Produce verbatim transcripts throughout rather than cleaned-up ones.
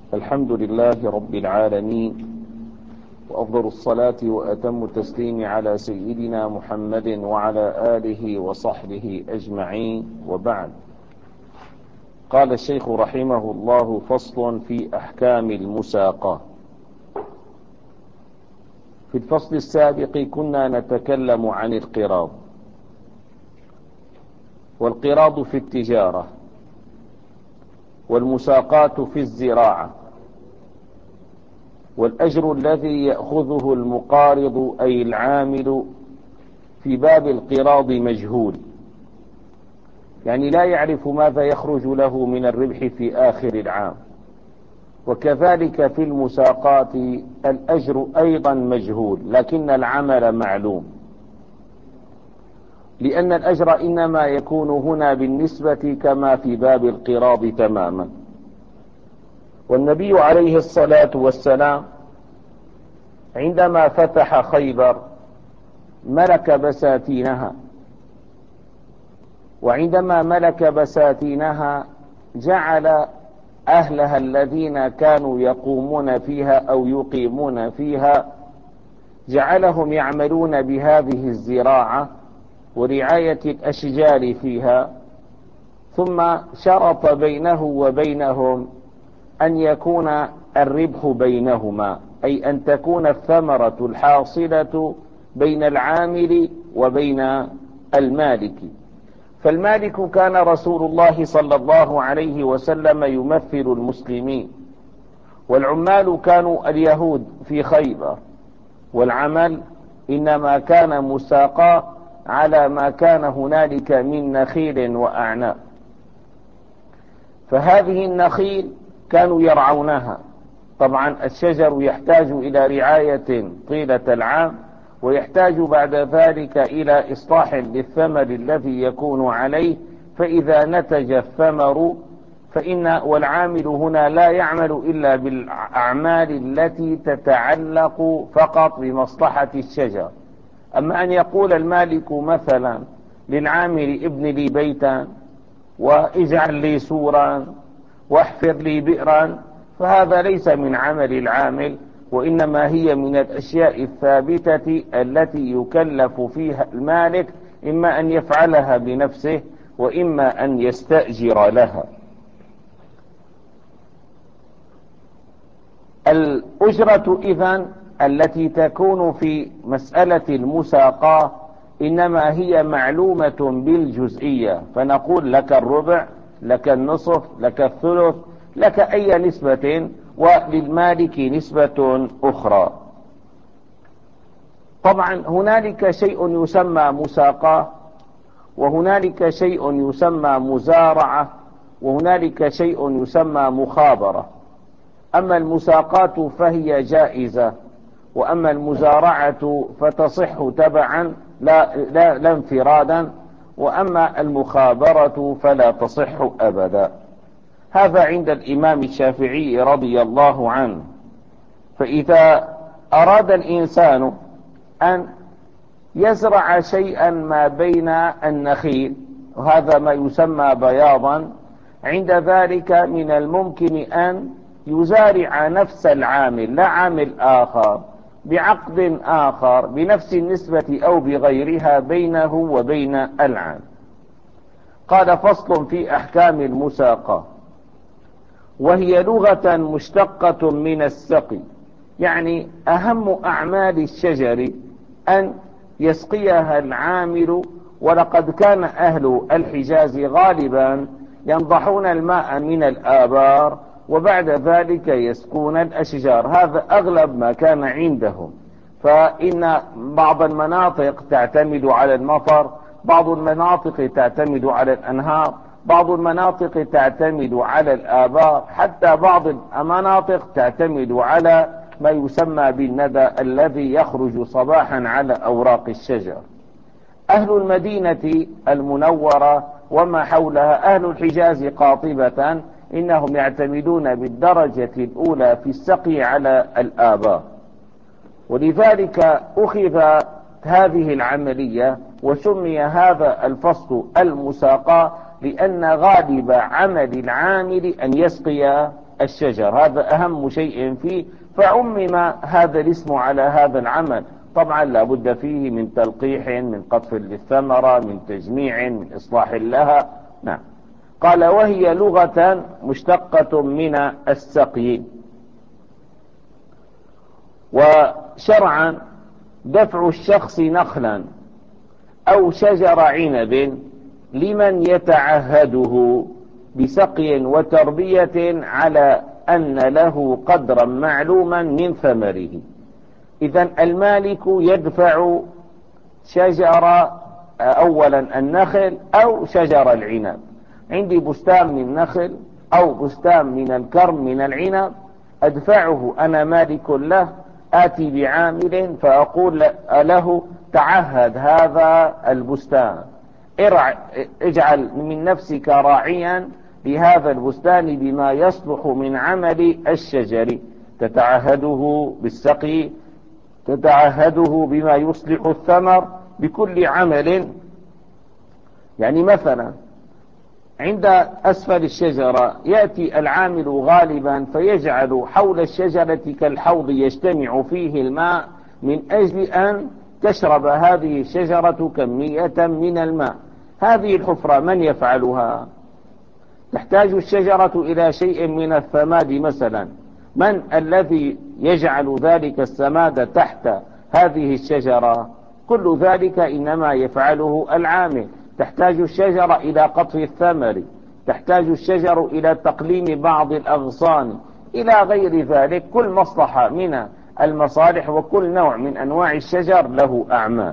الحمد لله رب العالمين، وأفضل الصلاة وأتم التسليم على سيدنا محمد وعلى آله وصحبه أجمعين، وبعد. قال الشيخ رحمه الله: فصل في أحكام المساقة. في الفصل السابق كنا نتكلم عن القراض، والقراض في التجارة، والمساقات في الزراعة، والأجر الذي يأخذه المقارض أي العامل في باب القراض مجهول، يعني لا يعرف ماذا يخرج له من الربح في آخر العام. وكذلك في المساقات الأجر أيضا مجهول، لكن العمل معلوم، لأن الأجر إنما يكون هنا بالنسبة كما في باب القراض تماما. والنبي عليه الصلاة والسلام عندما فتح خيبر ملك بساتينها، وعندما ملك بساتينها جعل أهلها الذين كانوا يقومون فيها أو يقيمون فيها جعلهم يعملون بهذه الزراعة ورعاية الأشجار فيها، ثم شرط بينه وبينهم أن يكون الربح بينهما، أي أن تكون الثمرة الحاصلة بين العامل وبين المالك. فالمالك كان رسول الله صلى الله عليه وسلم يمثل المسلمين، والعمال كانوا اليهود في خيبر، والعمل إنما كان مساقا على ما كان هنالك من نخيل وأعناب. فهذه النخيل كانوا يرعونها، طبعا الشجر يحتاج إلى رعاية طيلة العام، ويحتاج بعد ذلك إلى إصلاح للثمر الذي يكون عليه، فإذا نتج الثمر فإن والعامل هنا لا يعمل إلا بالأعمال التي تتعلق فقط بمصلحة الشجر. أما أن يقول المالك مثلا للعامل: ابن لي بيتا، واجعل لي سورا، واحفر لي بئرا، فهذا ليس من عمل العامل، وإنما هي من الأشياء الثابتة التي يكلف فيها المالك، إما أن يفعلها بنفسه وإما أن يستأجر لها. الأجرة إذن التي تكون في مسألة المساقاة إنما هي معلومة بالجزئية، فنقول: لك الربع، لك النصف، لك الثلث، لك أي نسبة، وللمالك نسبة أخرى. طبعا هنالك شيء يسمى مساقاة، وهنالك شيء يسمى مزارعة، وهنالك شيء يسمى مخابرة. أما المساقات فهي جائزة، وأما المزارعة فتصح تبعا لا, لا, لا انفرادا، وأما المخابرة فلا تصح أبدا. هذا عند الإمام الشافعي رضي الله عنه. فإذا أراد الإنسان أن يزرع شيئا ما بين النخيل، وهذا ما يسمى بياضا، عند ذلك من الممكن أن يزارع نفس العامل، لا عامل آخر، بعقد آخر بنفس النسبة أو بغيرها بينه وبين العامل. قال: فصل في أحكام المساقة، وهي لغة مشتقة من السقي، يعني أهم أعمال الشجر أن يسقيها العامل. ولقد كان أهل الحجاز غالبا ينضحون الماء من الآبار، وبعد ذلك يسقون الأشجار، هذا أغلب ما كان عندهم. فإن بعض المناطق تعتمد على المطر، بعض المناطق تعتمد على الأنهار، بعض المناطق تعتمد على الآبار، حتى بعض المناطق تعتمد على ما يسمى بالندى الذي يخرج صباحا على أوراق الشجر. أهل المدينة المنورة وما حولها، أهل الحجاز قاطبة، إنهم يعتمدون بالدرجة الأولى في السقي على الآبار، ولذلك أخذ هذه العملية وسمي هذا الفصل المساقاة، لأن غالب عمل العامل أن يسقي الشجر، هذا أهم شيء فيه، فعمم هذا الاسم على هذا العمل. طبعا لا بد فيه من تلقيح، من قطف للثمرة، من تجميع، من إصلاح لها. نعم. قال وهي لغة مشتقة من السقي. وشرعا دفع الشخص نخلا أو شجر عنب لمن يتعهده بسقي وتربية على أن له قدرا معلوما من ثمره. إذن المالك يدفع شجر أولا النخل أو شجر العنب. عندي بستان من نخل أو بستان من الكرم من العنب، أدفعه أنا مالك له، آتي بعامل فأقول له تعهد هذا البستان، اجعل من نفسك راعيا لهذا البستان بما يصلح من عمل الشجر، تتعهده بالسقي، تتعهده بما يصلح الثمر، بكل عمل. يعني مثلا عند أسفل الشجرة يأتي العامل غالبا فيجعل حول الشجرة كالحوض يجتمع فيه الماء من أجل أن تشرب هذه الشجرة كمية من الماء. هذه الحفرة من يفعلها؟ تحتاج الشجرة إلى شيء من الثماد مثلا، من الذي يجعل ذلك السماد تحت هذه الشجرة؟ كل ذلك إنما يفعله العامل. تحتاج الشجرة إلى قطف الثمر، تحتاج الشجر إلى تقليم بعض الأغصان، إلى غير ذلك. كل مصلحة من المصالح وكل نوع من أنواع الشجر له أعمال.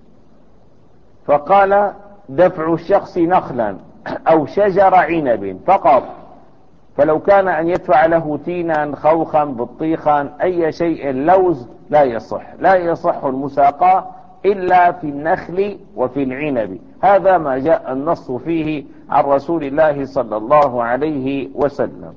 فقال دفع الشخص نخلا أو شجر عنب فقط، فلو كان أن يدفع له تينا، خوخا، بطيخا، أي شيء، لوز، لا يصح. لا يصح المساقاة إلا في النخل وفي العنب. هذا ما جاء النص فيه عن رسول الله صلى الله عليه وسلم.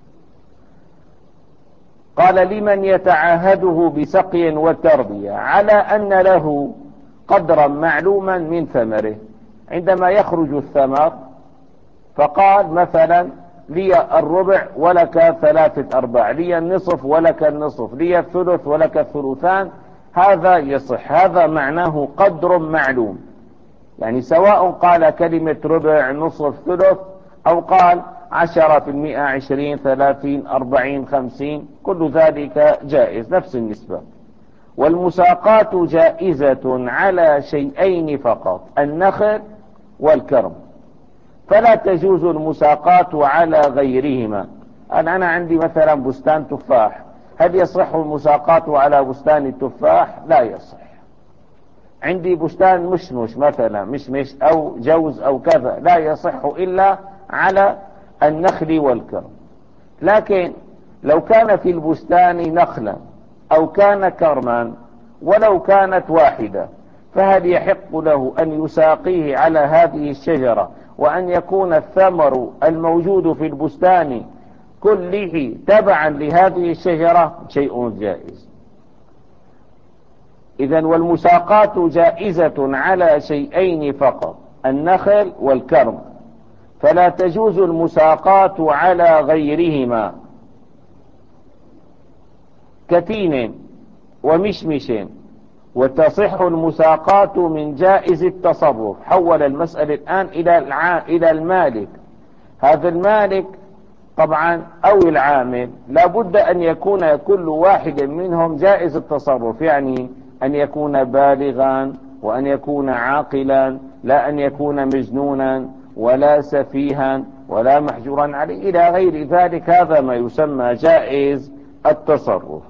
قال لمن يتعهده بسقي وتربية على أن له قدرا معلوما من ثمره. عندما يخرج الثمر فقال مثلا لي الربع ولك ثلاثة أرباع، لي النصف ولك النصف، لي الثلث ولك الثلثان، هذا يصح. هذا معناه قدر معلوم، يعني سواء قال كلمة ربع، نصف، ثلث، أو قال عشرة في المئة، عشرين، ثلاثين، أربعين، خمسين، كل ذلك جائز، نفس النسبة. والمساقات جائزة على شيئين فقط، النخل والكرم، فلا تجوز المساقات على غيرهما. أنا, أنا عندي مثلا بستان تفاح، هل يصح المساقات على بستان التفاح؟ لا يصح. عندي بستان مشمش مثلا، مشمش أو جوز أو كذا، لا يصح إلا على النخل والكرم. لكن لو كان في البستان نخلا أو كان كرما ولو كانت واحدة، فهل يحق له أن يساقيه على هذه الشجرة وأن يكون الثمر الموجود في البستان كله تبعا لهذه الشجرة؟ شيء جائز. إذن والمساقات جائزة على شيئين فقط، النخل والكرم، فلا تجوز المساقات على غيرهما كتين ومشمش. وتصح المساقات من جائز التصرف. حول المسألة الآن إلى الع... إلى المالك. هذا المالك طبعا أو العامل لا بد أن يكون كل واحد منهم جائز التصرف، يعني أن يكون بالغا وأن يكون عاقلا، لا أن يكون مجنونا ولا سفيها ولا محجورا عليه إلى غير ذلك. هذا ما يسمى جائز التصرف.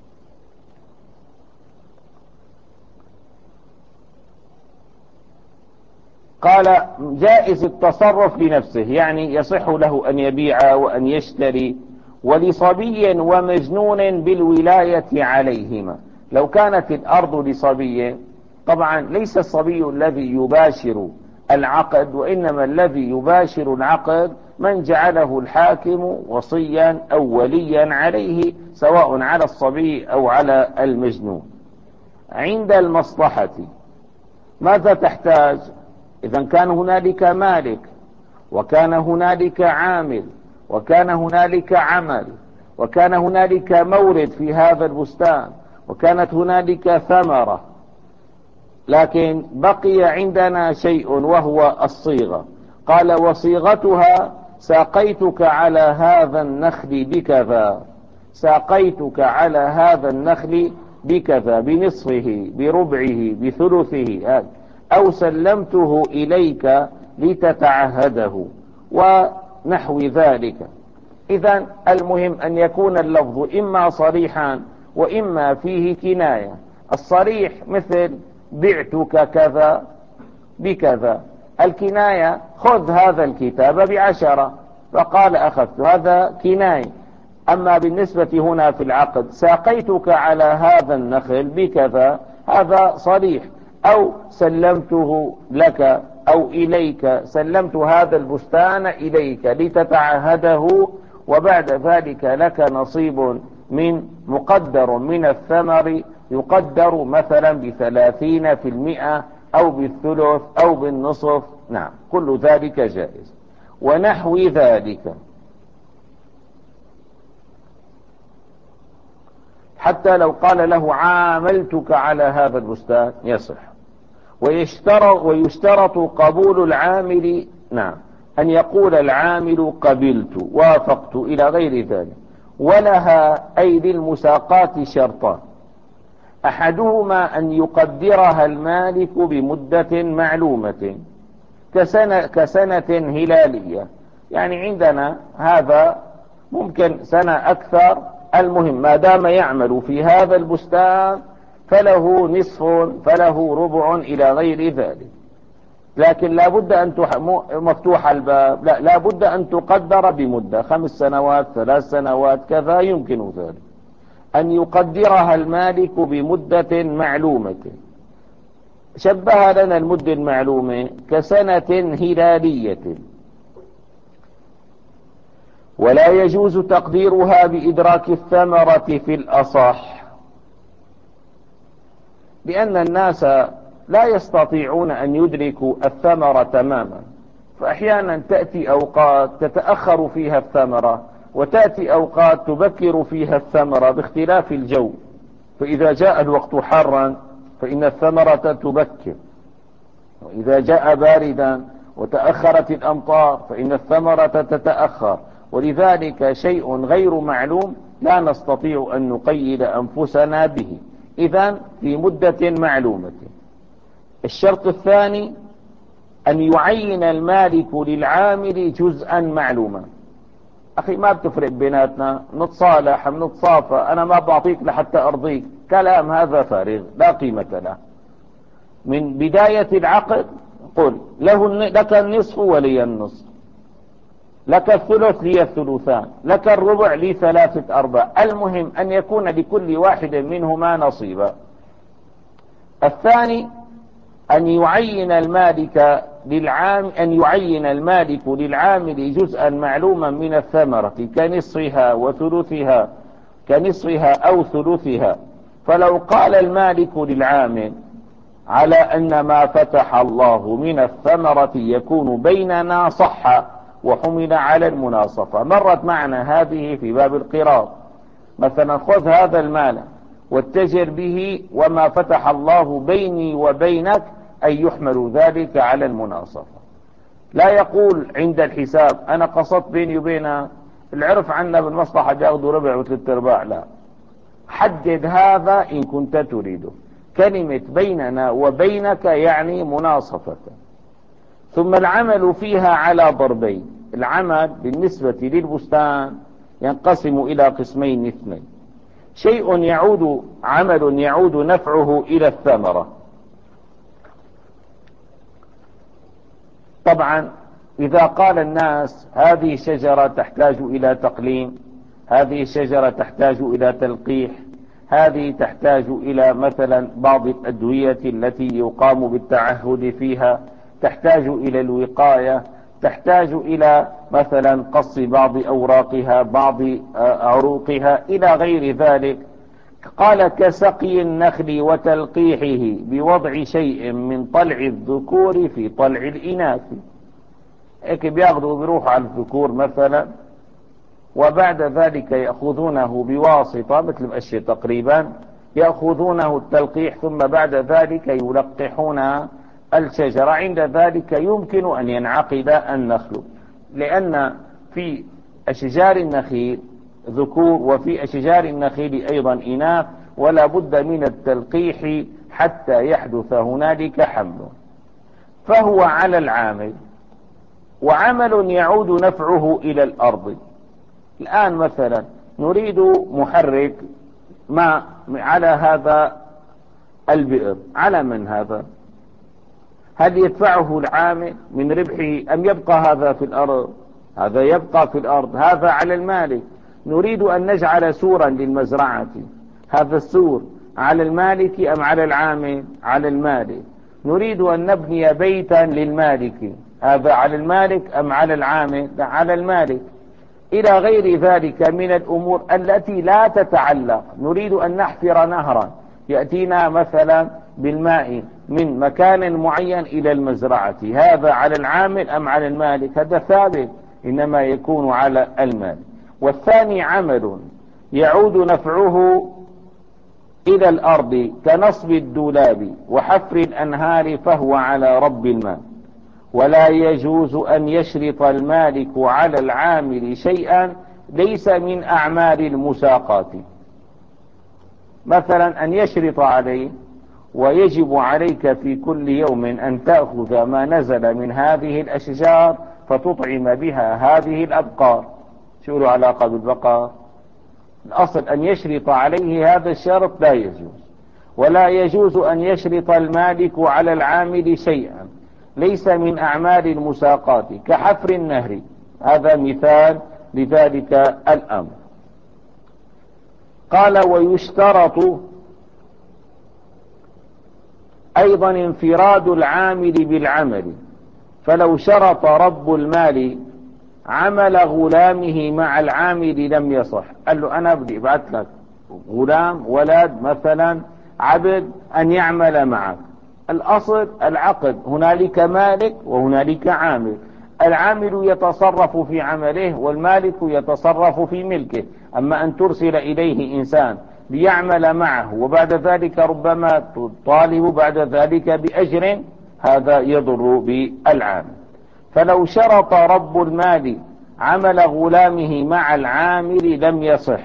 قال جائز التصرف لنفسه، يعني يصح له أن يبيع وأن يشتري، ولصبي ومجنون بالولاية عليهما. لو كانت الأرض لصبي، طبعا ليس الصبي الذي يباشر العقد، وإنما الذي يباشر العقد من جعله الحاكم وصيا أو وليا عليه، سواء على الصبي أو على المجنون. عند المصلحة ماذا تحتاج؟ إذا كان هنالك مالك وكان هنالك عامل وكان هنالك عمل، وكان هنالك مورد في هذا البستان، وكانت هنالك ثمرة، لكن بقي عندنا شيء وهو الصيغة. قال وصيغتها ساقيتك على هذا النخل بكذا، ساقيتك على هذا النخل بكذا، بنصفه، بربعه، بثلثه، أو سلمته إليك لتتعهده ونحو ذلك. إذن المهم أن يكون اللفظ إما صريحا وإما فيه كناية. الصريح مثل بعتك كذا بكذا، الكناية خذ هذا الكتاب بعشرة، فقال أخذت، هذا كناية. أما بالنسبة هنا في العقد ساقيتك على هذا النخل بكذا، هذا صريح. أو سلمته لك أو إليك، سلمت هذا البستان إليك لتتعهده، وبعد ذلك لك نصيب من مقدر من الثمر، يقدر مثلا بثلاثين في المئة أو بالثلث أو بالنصف. نعم، كل ذلك جائز. ونحو ذلك، حتى لو قال له عاملتك على هذا البستان يصح. ويشترط, ويشترط قبول العامل، نعم، أن يقول العامل قبلت، وافقت، إلى غير ذلك. ولها أي للمساقات شرطان: أحدهما أن يقدرها المالك بمدة معلومة كسنة, كسنة هلالية، يعني عندنا هذا ممكن سنة أكثر، المهم ما دام يعمل في هذا البستان فله نصف، فله ربع، إلى غير ذلك. لكن لا بد أن مفتوح الباب، لا, لا بد أن تقدر بمدة خمس سنوات، ثلاث سنوات، كذا يمكن ذلك. أن يقدرها المالك بمدة معلومة. شبه لنا المدة المعلومة كسنة هلالية. ولا يجوز تقديرها بإدراك الثمرة في الأصح، لأن الناس لا يستطيعون أن يدركوا الثمرة تماما، فأحيانا تأتي أوقات تتأخر فيها الثمرة، وتأتي أوقات تبكر فيها الثمرة باختلاف الجو. فإذا جاء الوقت حارا فإن الثمرة تبكر، وإذا جاء باردا وتأخرت الأمطار فإن الثمرة تتأخر. ولذلك شيء غير معلوم لا نستطيع أن نقيد أنفسنا به، إذن في مدة معلومة. الشرط الثاني أن يعين المالك للعامل جزءا معلوما. أخي ما بتفرق بيناتنا، نتصالح نتصافى، أنا ما بعطيك لحتى أرضيك، كلام هذا فارغ لا قيمة له. من بداية العقد قل له لك النصف ولي النصف، لك الثلث لي الثلثان، لك الربع لي ثلاثة أرباع، المهم أن يكون لكل واحد منهما نصيبا. الثاني أن يعين المالك للعام أن يعين المالك للعامل جزءا معلوما من الثمرة كنصفها وثلثها، كنصفها أو ثلثها. فلو قال المالك للعامل على أن ما فتح الله من الثمرة يكون بيننا صح وحمل على المناصفة. مرت معنا هذه في باب القراض، مثلا خذ هذا المال واتجر به، وما فتح الله بيني وبينك أن يحمل ذلك على المناصفة. لا يقول عند الحساب أنا قصدت بيني وبين العرف عنا بالمصلحة بياخذوا ربع وثلاث ارباع، لا، حدد هذا إن كنت تريده. كلمة بيننا وبينك يعني مناصفة. ثم العمل فيها على ضربين. العمل بالنسبة للبستان ينقسم إلى قسمين اثنين: شيء يعود عمل يعود نفعه إلى الثمرة. طبعا إذا قال الناس هذه الشجرة تحتاج إلى تقليم، هذه الشجرة تحتاج إلى تلقيح، هذه تحتاج إلى مثلا بعض الأدوية التي يقام بالتعهد فيها، تحتاج إلى الوقاية، تحتاج إلى مثلا قص بعض أوراقها، بعض عروقها، إلى غير ذلك. قال كسقي النخل وتلقيحه بوضع شيء من طلع الذكور في طلع الإناث. هيك بياخذوا بيروحوا على الذكور مثلا وبعد ذلك يأخذونه بواسطة مثل الأشياء تقريبا، يأخذونه التلقيح، ثم بعد ذلك يلقحون الشجرة. عند ذلك يمكن أن ينعقد النخل، لأن في أشجار النخيل ذكور وفي أشجار النخيل أيضا إناث، ولا بد من التلقيح حتى يحدث هنالك حمل. فهو على العامل، وعمل يعود نفعه إلى الأرض. الآن مثلا نريد محرك ما على هذا البئر، على من هذا؟ هل يدفعه العامل من ربحه أم يبقى هذا في الأرض؟ هذا يبقى في الأرض، هذا على المالك. نريد أن نجعل سورا للمزرعة، هذا السور على المالك أم على العامل؟ على المالك. نريد أن نبني بيتا للمالك، هذا على المالك أم على العامل؟ على المالك. إلى غير ذلك من الأمور التي لا تتعلق. نريد أن نحفر نهرا يأتينا مثلا بالماء من مكان معين إلى المزرعة، هذا على العامل أم على المالك؟ هذا ثابت، إنما يكون على المالك. والثاني عمل يعود نفعه إلى الأرض كنصب الدولاب وحفر الأنهار، فهو على رب المال. ولا يجوز أن يشرط المالك على العامل شيئا ليس من أعمال المساقات، مثلا أن يشرط عليه ويجب عليك في كل يوم أن تأخذ ما نزل من هذه الأشجار فتطعم بها هذه الأبقار. شو له علاقة بالبقر؟ الأصل أن يشرط عليه هذا الشرط لا يجوز. ولا يجوز أن يشرط المالك على العامل شيئا ليس من أعمال المساقات كحفر النهر، هذا مثال لذلك الأمر. قال ويشترط أيضا انفراد العامل بالعمل، فلو شرط رب المال عمل غلامه مع العامل لم يصح. قال له أنا بدي ابعث لك غلام ولد مثلا عبد أن يعمل معك. الأصل العقد، هنالك مالك وهنالك عامل، العامل يتصرف في عمله والمالك يتصرف في ملكه. أما أن ترسل إليه إنسان ليعمل معه وبعد ذلك ربما تطالب بعد ذلك بأجر، هذا يضر بالعامل. فلو شرط رب المال عمل غلامه مع العامل لم يصح.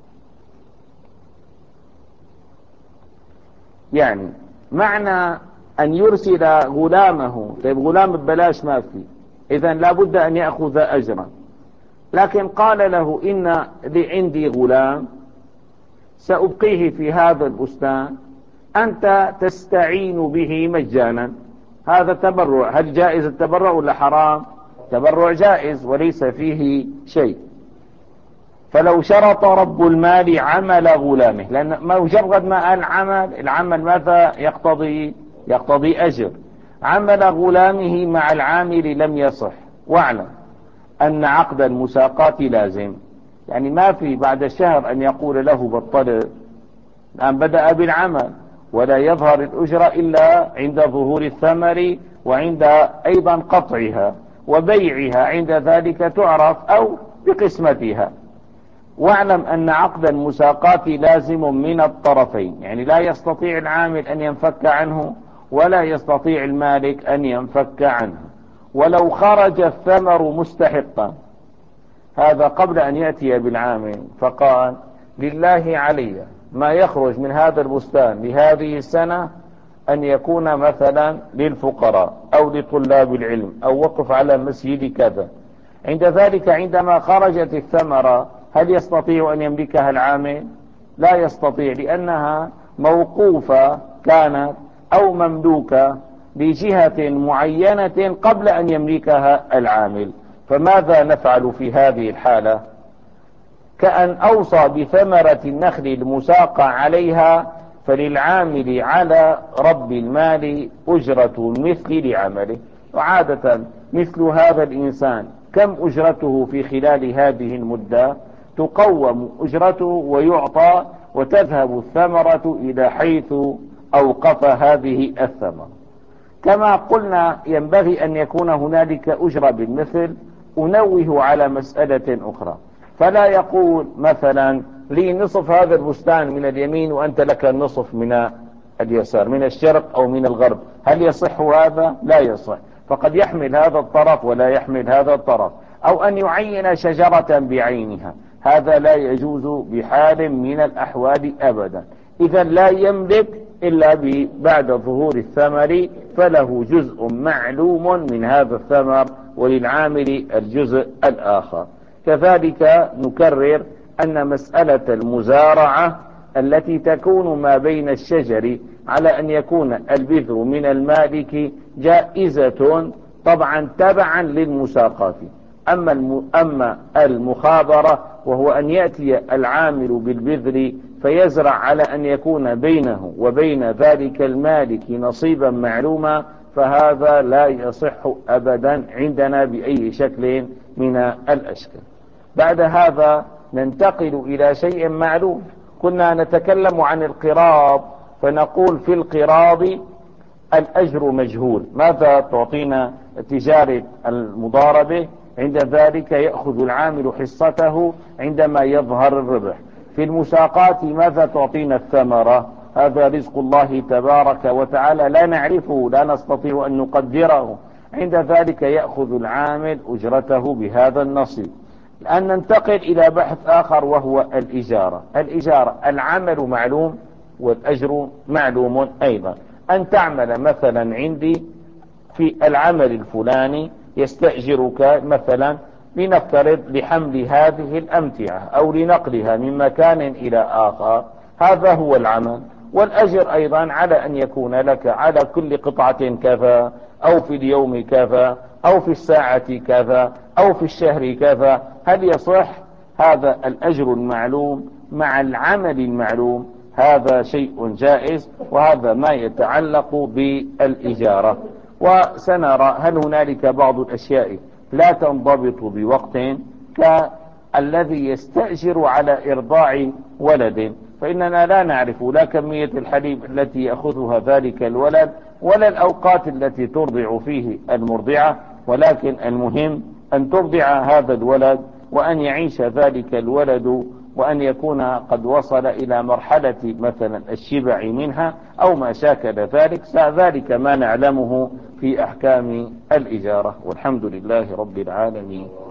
يعني معنى أن يرسل غلامه، طيب غلام ببلاش ما في، إذن لابد أن يأخذ أجرا. لكن قال له إن لي عندي غلام سأبقيه في هذا البستان، أنت تستعين به مجانا، هذا تبرع. هل جائز التبرع ولا حرام؟ تبرع جائز وليس فيه شيء. فلو شرط رب المال عمل غلامه، لأن مجرد ما قال عمل، العمل ماذا يقتضي؟ يقتضي أجر. عمل غلامه مع العامل لم يصح. واعلم أن عقد المساقات لازم، يعني ما في بعد الشهر أن يقول له بطل، الآن بدأ بالعمل ولا يظهر الأجرة إلا عند ظهور الثمر وعند أيضا قطعها وبيعها، عند ذلك تعرف أو بقسمتها. واعلم أن عقد المساقات لازم من الطرفين، يعني لا يستطيع العامل أن ينفك عنه ولا يستطيع المالك أن ينفك عنه. ولو خرج الثمر مستحقا، هذا قبل أن يأتي بالعامل، فقال لله علي ما يخرج من هذا البستان لهذه السنة أن يكون مثلا للفقراء أو لطلاب العلم أو وقف على مسجد كذا. عند ذلك عندما خرجت الثمرة هل يستطيع أن يملكها العامل؟ لا يستطيع، لأنها موقوفة كانت أو مملوكة بجهة معينة قبل أن يملكها العامل. فماذا نفعل في هذه الحالة؟ كأن أوصى بثمرة النخل المساقة عليها، فللعامل على رب المال أجرة مثل لعمله. وعادة مثل هذا الإنسان كم أجرته في خلال هذه المدة؟ تقوم أجرته ويعطى وتذهب الثمرة إلى حيث أوقف هذه الثمرة. كما قلنا ينبغي أن يكون هنالك أجرة بالمثل. أنوه على مسألة أخرى، فلا يقول مثلا لي نصف هذا البستان من اليمين وأنت لك النصف من اليسار، من الشرق أو من الغرب. هل يصح هذا؟ لا يصح. فقد يحمل هذا الطرف ولا يحمل هذا الطرف. أو أن يعين شجرة بعينها، هذا لا يجوز بحال من الأحوال أبدا. إذا لا يملك إلا بعد ظهور الثمر، فله جزء معلوم من هذا الثمر وللعامل الجزء الآخر. كذلك نكرر أن مسألة المزارعة التي تكون ما بين الشجر على أن يكون البذر من المالك جائزة طبعا تبعا للمساقات. أما أما المخابرة وهو أن يأتي العامل بالبذر فيزرع على أن يكون بينه وبين ذلك المالك نصيبا معلوما، فهذا لا يصح أبدا عندنا بأي شكل من الأشكال. بعد هذا ننتقل إلى شيء معلوم. كنا نتكلم عن القراض، فنقول في القراض الأجر مجهول. ماذا تعطينا تجارة المضاربة؟ عند ذلك يأخذ العامل حصته عندما يظهر الربح. في المساقات ماذا تعطينا الثمرة؟ هذا رزق الله تبارك وتعالى لا نعرفه، لا نستطيع أن نقدره. عند ذلك يأخذ العامل أجرته بهذا النصيب. الآن ننتقل إلى بحث آخر وهو الإجارة. الإجارة العمل معلوم والأجر معلوم أيضا. أن تعمل مثلا عندي في العمل الفلاني، يستأجرك مثلا لنفترض لحمل هذه الأمتعة أو لنقلها من مكان إلى آخر، هذا هو العمل. والأجر أيضا على أن يكون لك على كل قطعة كذا، أو في اليوم كذا، أو في الساعة كذا، أو في الشهر كذا. هل يصح هذا الأجر المعلوم مع العمل المعلوم؟ هذا شيء جائز، وهذا ما يتعلق بالإجارة. وسنرى هل هنالك بعض الأشياء لا تنضبط بوقت، كالذي يستأجر على إرضاع ولد، فإننا لا نعرف لا كمية الحليب التي يأخذها ذلك الولد ولا الأوقات التي ترضع فيه المرضعة، ولكن المهم أن ترضع هذا الولد وأن يعيش ذلك الولد وأن يكون قد وصل إلى مرحلة مثلا الشبع منها أو ما شاكل ذلك. ذلك ما نعلمه في أحكام الإجارة، والحمد لله رب العالمين.